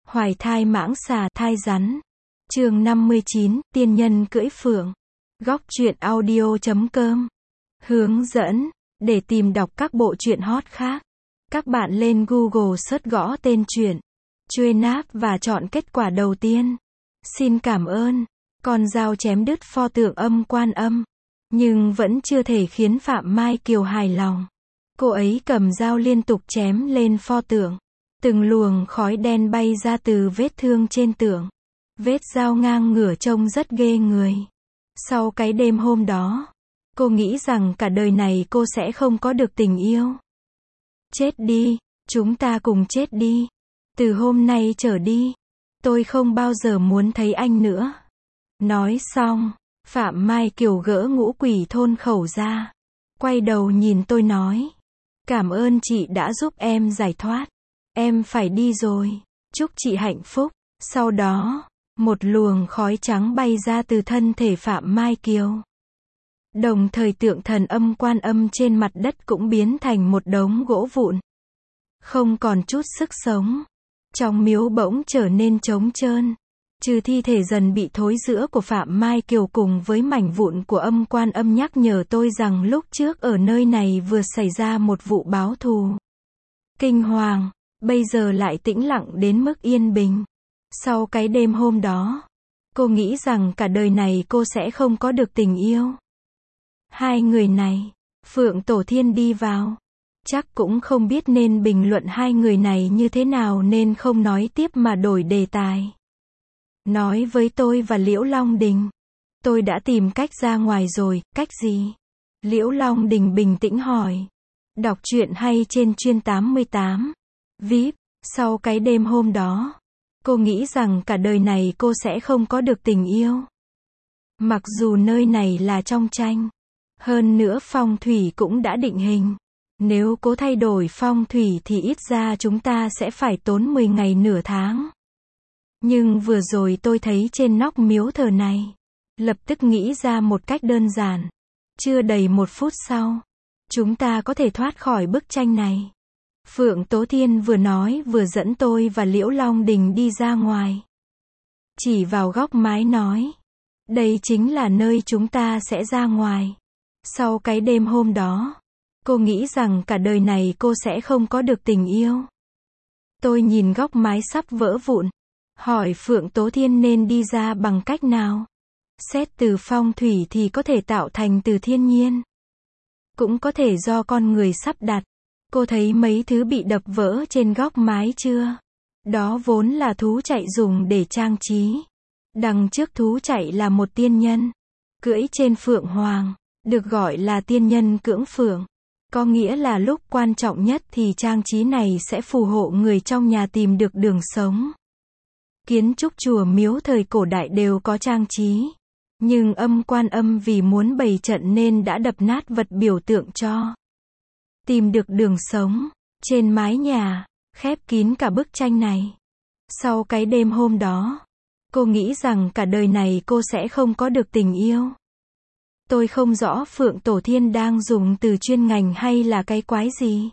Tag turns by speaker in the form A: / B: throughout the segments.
A: Hoài thai mãng xà thai rắn. Chương 59, tiên nhân cưỡi phượng. Góc truyện audio.com. Hướng dẫn. Để tìm đọc các bộ truyện hot khác, các bạn lên Google search gõ tên truyện Chuên Áp và chọn kết quả đầu tiên. Xin cảm ơn. Con dao chém đứt pho tượng Âm Quan Âm, nhưng vẫn chưa thể khiến Phạm Mai Kiều hài lòng. Cô ấy cầm dao liên tục chém lên pho tượng. Từng luồng khói đen bay ra từ vết thương trên tượng. Vết dao ngang ngửa trông rất ghê người. Sau cái đêm hôm đó, cô nghĩ rằng cả đời này cô sẽ không có được tình yêu. Chết đi, chúng ta cùng chết đi. Từ hôm nay trở đi, tôi không bao giờ muốn thấy anh nữa. Nói xong, Phạm Mai Kiều gỡ ngũ quỷ thôn khẩu ra. Quay đầu nhìn tôi nói. Cảm ơn chị đã giúp em giải thoát. Em phải đi rồi. Chúc chị hạnh phúc. Sau đó, một luồng khói trắng bay ra từ thân thể Phạm Mai Kiều. Đồng thời tượng thần Âm Quan Âm trên mặt đất cũng biến thành một đống gỗ vụn. Không còn chút sức sống. Trong miếu bỗng trở nên trống trơn. Trừ thi thể dần bị thối rữa của Phạm Mai Kiều cùng với mảnh vụn của Âm Quan Âm nhắc nhở tôi rằng lúc trước ở nơi này vừa xảy ra một vụ báo thù kinh hoàng, bây giờ lại tĩnh lặng đến mức yên bình. Sau cái đêm hôm đó, cô nghĩ rằng cả đời này cô sẽ không có được tình yêu. Hai người này, Phượng Tổ Thiên đi vào. Chắc cũng không biết nên bình luận hai người này như thế nào nên không nói tiếp mà đổi đề tài. Nói với tôi và Liễu Long Đình. Tôi đã tìm cách ra ngoài rồi, cách gì? Liễu Long Đình bình tĩnh hỏi. Đọc truyện hay trên Chuyên 88. VIP. Sau cái đêm hôm đó, cô nghĩ rằng cả đời này cô sẽ không có được tình yêu. Mặc dù nơi này là trong tranh. Hơn nữa phong thủy cũng đã định hình. Nếu cố thay đổi phong thủy thì ít ra chúng ta sẽ phải tốn 10 ngày nửa tháng. Nhưng vừa rồi tôi thấy trên nóc miếu thờ này. Lập tức nghĩ ra một cách đơn giản. Chưa đầy 1 phút sau, chúng ta có thể thoát khỏi bức tranh này. Phượng Tố Thiên vừa nói vừa dẫn tôi và Liễu Long Đình đi ra ngoài. Chỉ vào góc mái nói. Đây chính là nơi chúng ta sẽ ra ngoài. Sau cái đêm hôm đó, cô nghĩ rằng cả đời này cô sẽ không có được tình yêu. Tôi nhìn góc mái sắp vỡ vụn. Hỏi Phượng Tố Thiên nên đi ra bằng cách nào? Xét từ phong thủy thì có thể tạo thành từ thiên nhiên. Cũng có thể do con người sắp đặt. Cô thấy mấy thứ bị đập vỡ trên góc mái chưa? Đó vốn là thú chạy dùng để trang trí. Đằng trước thú chạy là một tiên nhân. Cưỡi trên phượng hoàng. Được gọi là tiên nhân cưỡng phượng. Có nghĩa là lúc quan trọng nhất thì trang trí này sẽ phù hộ người trong nhà tìm được đường sống. Kiến trúc chùa miếu thời cổ đại đều có trang trí. Nhưng Âm Quan Âm vì muốn bày trận nên đã đập nát vật biểu tượng cho tìm được đường sống. Trên mái nhà, khép kín cả bức tranh này. Sau cái đêm hôm đó, cô nghĩ rằng cả đời này cô sẽ không có được tình yêu. Tôi không rõ Phượng Tổ Thiên đang dùng từ chuyên ngành hay là cái quái gì.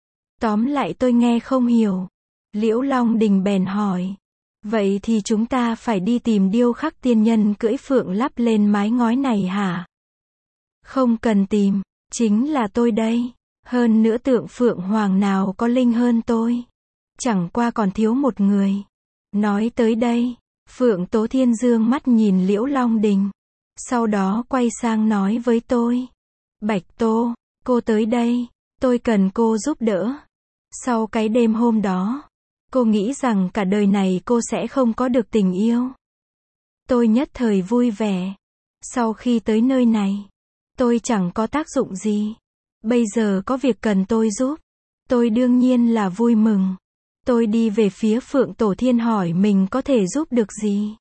A: Tóm lại tôi nghe không hiểu. Liễu Long Đình bèn hỏi. Vậy thì chúng ta phải đi tìm điêu khắc tiên nhân cưỡi phượng lắp lên mái ngói này hả? Không cần tìm, chính là tôi đây. Hơn nữa tượng phượng hoàng nào có linh hơn tôi. Chẳng qua còn thiếu một người. Nói tới đây, Phượng Tố Thiên dương mắt nhìn Liễu Long Đình. Sau đó quay sang nói với tôi. Bạch Tô, cô tới đây. Tôi cần cô giúp đỡ. Sau cái đêm hôm đó, cô nghĩ rằng cả đời này cô sẽ không có được tình yêu. Tôi nhất thời vui vẻ. Sau khi tới nơi này, tôi chẳng có tác dụng gì. Bây giờ có việc cần tôi giúp. Tôi đương nhiên là vui mừng. Tôi đi về phía Phượng Tổ Thiên hỏi mình có thể giúp được gì.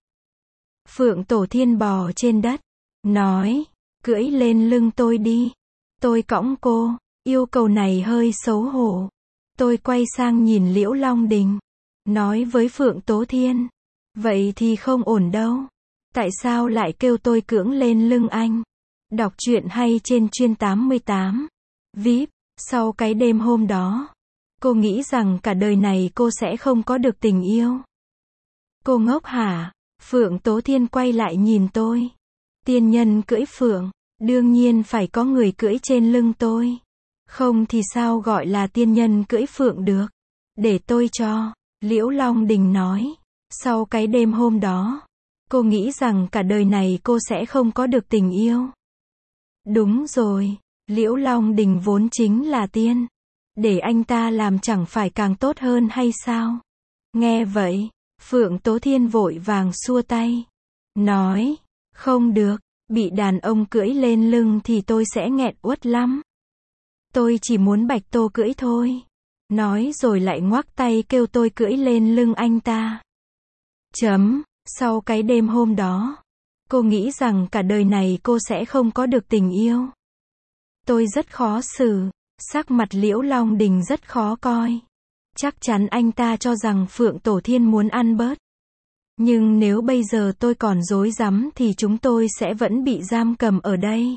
A: Phượng Tổ Thiên bò trên đất. Nói, cưỡi lên lưng tôi đi. Tôi cõng cô. Yêu cầu này hơi xấu hổ. Tôi quay sang nhìn Liễu Long Đình. Nói với Phượng Tố Thiên. Vậy thì không ổn đâu. Tại sao lại kêu tôi cưỡng lên lưng anh? Đọc truyện hay trên Chuyên 88. VIP. Sau cái đêm hôm đó, cô nghĩ rằng cả đời này cô sẽ không có được tình yêu. Cô ngốc hả? Phượng Tố Thiên quay lại nhìn tôi. Tiên nhân cưỡi phượng, đương nhiên phải có người cưỡi trên lưng tôi. Không thì sao gọi là tiên nhân cưỡi phượng được? Để tôi cho. Liễu Long Đình nói. Sau cái đêm hôm đó, cô nghĩ rằng cả đời này cô sẽ không có được tình yêu. Đúng rồi, Liễu Long Đình vốn chính là tiên. Để anh ta làm chẳng phải càng tốt hơn hay sao? Nghe vậy, Phượng Tố Thiên vội vàng xua tay. Nói, không được, bị đàn ông cưỡi lên lưng thì tôi sẽ nghẹn uất lắm. Tôi chỉ muốn Bạch Tô cưỡi thôi. Nói rồi lại ngoắc tay kêu tôi cưỡi lên lưng anh ta. Sau cái đêm hôm đó, cô nghĩ rằng cả đời này cô sẽ không có được tình yêu. Tôi rất khó xử, sắc mặt Liễu Long Đình rất khó coi. Chắc chắn anh ta cho rằng Phượng Tổ Thiên muốn ăn bớt. Nhưng nếu bây giờ tôi còn rối rắm thì chúng tôi sẽ vẫn bị giam cầm ở đây.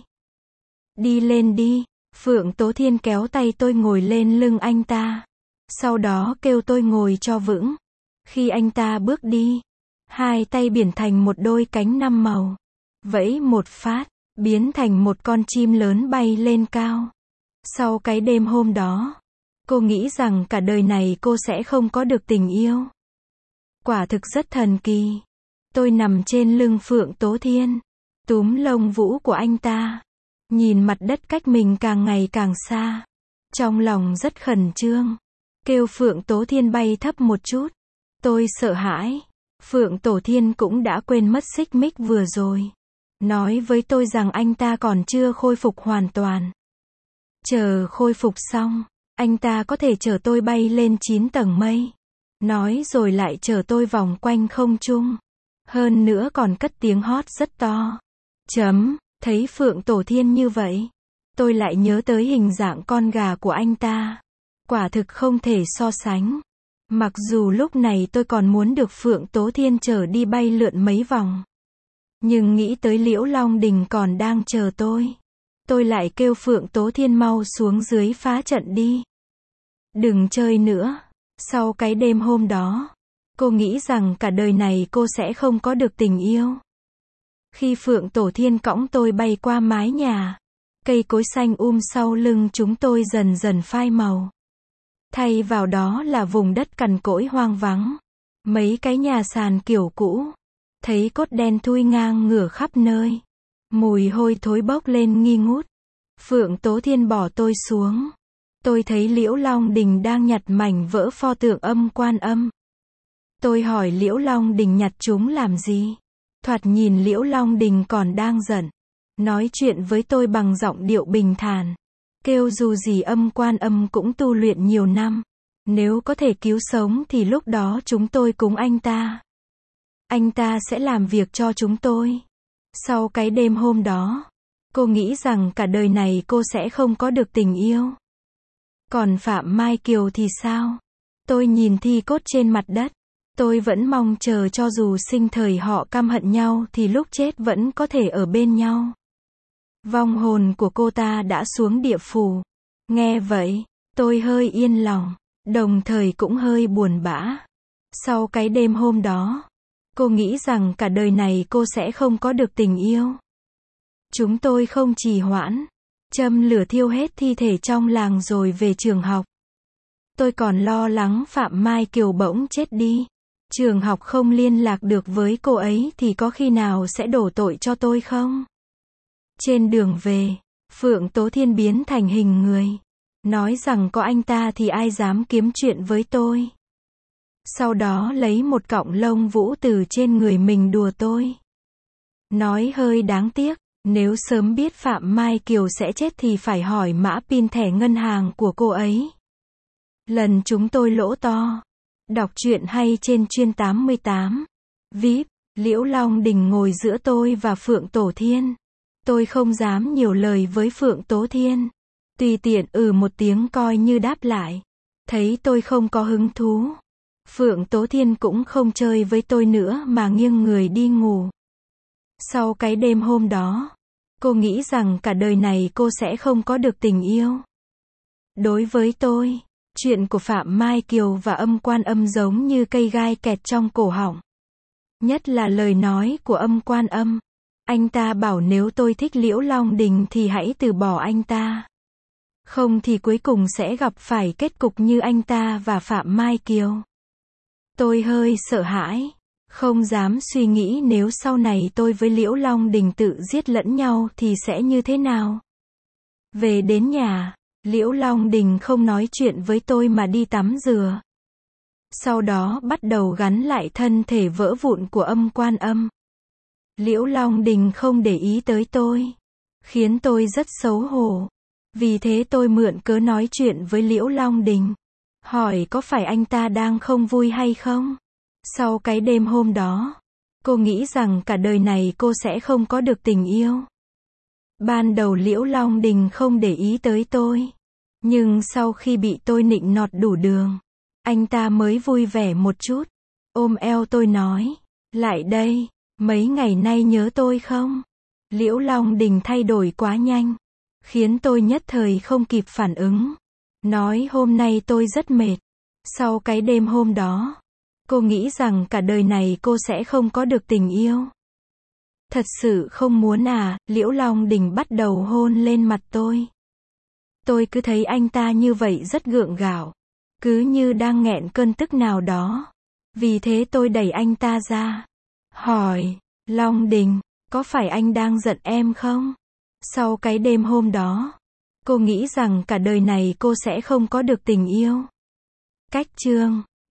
A: Đi lên đi, Phượng Tố Thiên kéo tay tôi ngồi lên lưng anh ta. Sau đó kêu tôi ngồi cho vững. Khi anh ta bước đi, hai tay biển thành một đôi cánh 5 màu. Vẫy một phát, biến thành một con chim lớn bay lên cao. Sau cái đêm hôm đó, cô nghĩ rằng cả đời này cô sẽ không có được tình yêu. Quả thực rất thần kỳ. Tôi nằm trên lưng Phượng Tố Thiên, túm lông vũ của anh ta, nhìn mặt đất cách mình càng ngày càng xa. Trong lòng rất khẩn trương, kêu Phượng Tố Thiên bay thấp một chút. Tôi sợ hãi. Phượng Tổ Thiên cũng đã quên mất xích mích vừa rồi. Nói với tôi rằng anh ta còn chưa khôi phục hoàn toàn. Chờ khôi phục xong, anh ta có thể chở tôi bay lên 9 tầng mây. Nói rồi lại chở tôi vòng quanh không trung. Hơn nữa còn cất tiếng hót rất to. Thấy Phượng Tổ Thiên như vậy, tôi lại nhớ tới hình dạng con gà của anh ta. Quả thực không thể so sánh. Mặc dù lúc này tôi còn muốn được Phượng Tố Thiên chở đi bay lượn mấy vòng. Nhưng nghĩ tới Liễu Long Đình còn đang chờ tôi lại kêu Phượng Tố Thiên mau xuống dưới phá trận đi. Đừng chơi nữa. Sau cái đêm hôm đó, cô nghĩ rằng cả đời này cô sẽ không có được tình yêu. Khi Phượng Tổ Thiên cõng tôi bay qua mái nhà, cây cối xanh sau lưng chúng tôi dần dần phai màu. Thay vào đó là vùng đất cằn cỗi hoang vắng. Mấy cái nhà sàn kiểu cũ. Thấy cốt đen thui ngang ngửa khắp nơi. Mùi hôi thối bốc lên nghi ngút. Phượng Tố Thiên bỏ tôi xuống. Tôi thấy Liễu Long Đình đang nhặt mảnh vỡ pho tượng Âm Quan Âm. Tôi hỏi Liễu Long Đình nhặt chúng làm gì? Thoạt nhìn Liễu Long Đình còn đang giận. Nói chuyện với tôi bằng giọng điệu bình thản. Kêu dù gì Âm Quan Âm cũng tu luyện nhiều năm. Nếu có thể cứu sống thì lúc đó chúng tôi cúng anh ta. Anh ta sẽ làm việc cho chúng tôi. Sau cái đêm hôm đó, cô nghĩ rằng cả đời này cô sẽ không có được tình yêu. Còn Phạm Mai Kiều thì sao? Tôi nhìn thi cốt trên mặt đất. Tôi vẫn mong chờ cho dù sinh thời họ căm hận nhau thì lúc chết vẫn có thể ở bên nhau. Vong hồn của cô ta đã xuống địa phủ. Nghe vậy, tôi hơi yên lòng, đồng thời cũng hơi buồn bã. Sau cái đêm hôm đó, cô nghĩ rằng cả đời này cô sẽ không có được tình yêu. Chúng tôi không trì hoãn, châm lửa thiêu hết thi thể trong làng rồi về trường học. Tôi còn lo lắng Phạm Mai Kiều bỗng chết đi. Trường học không liên lạc được với cô ấy thì có khi nào sẽ đổ tội cho tôi không? Trên đường về, Phượng Tố Thiên biến thành hình người. Nói rằng có anh ta thì ai dám kiếm chuyện với tôi. Sau đó lấy một cọng lông vũ từ trên người mình đùa tôi. Nói hơi đáng tiếc, nếu sớm biết Phạm Mai Kiều sẽ chết thì phải hỏi mã pin thẻ ngân hàng của cô ấy. Lần chúng tôi lỗ to. Đọc truyện hay trên chuyên 88. VIP, Liễu Long Đình ngồi giữa tôi và Phượng Tổ Thiên. Tôi không dám nhiều lời với Phượng Tố Thiên. Tùy tiện một tiếng coi như đáp lại. Thấy tôi không có hứng thú. Phượng Tố Thiên cũng không chơi với tôi nữa mà nghiêng người đi ngủ. Sau cái đêm hôm đó, cô nghĩ rằng cả đời này cô sẽ không có được tình yêu. Đối với tôi, chuyện của Phạm Mai Kiều và Âm Quan Âm giống như cây gai kẹt trong cổ họng. Nhất là lời nói của Âm Quan Âm. Anh ta bảo nếu tôi thích Liễu Long Đình thì hãy từ bỏ anh ta. Không thì cuối cùng sẽ gặp phải kết cục như anh ta và Phạm Mai Kiều. Tôi hơi sợ hãi. Không dám suy nghĩ nếu sau này tôi với Liễu Long Đình tự giết lẫn nhau thì sẽ như thế nào. Về đến nhà, Liễu Long Đình không nói chuyện với tôi mà đi tắm rửa. Sau đó bắt đầu gắn lại thân thể vỡ vụn của Âm Quan Âm. Liễu Long Đình không để ý tới tôi, khiến tôi rất xấu hổ. Vì thế tôi mượn cớ nói chuyện với Liễu Long Đình, hỏi có phải anh ta đang không vui hay không. Sau cái đêm hôm đó, cô nghĩ rằng cả đời này cô sẽ không có được tình yêu. Ban đầu Liễu Long Đình không để ý tới tôi, nhưng sau khi bị tôi nịnh nọt đủ đường, anh ta mới vui vẻ một chút, ôm eo tôi nói, lại đây, mấy ngày nay nhớ tôi không? Liễu Long Đình thay đổi quá nhanh, khiến tôi nhất thời không kịp phản ứng. Nói hôm nay tôi rất mệt. Sau cái đêm hôm đó, cô nghĩ rằng cả đời này cô sẽ không có được tình yêu. Thật sự không muốn à? Liễu Long Đình bắt đầu hôn lên mặt tôi. Tôi cứ thấy anh ta như vậy rất gượng gạo, cứ như đang nghẹn cơn tức nào đó. Vì thế tôi đẩy anh ta ra, hỏi, Long Đình, có phải anh đang giận em không? Sau cái đêm hôm đó, cô nghĩ rằng cả đời này cô sẽ không có được tình yêu. Cách chương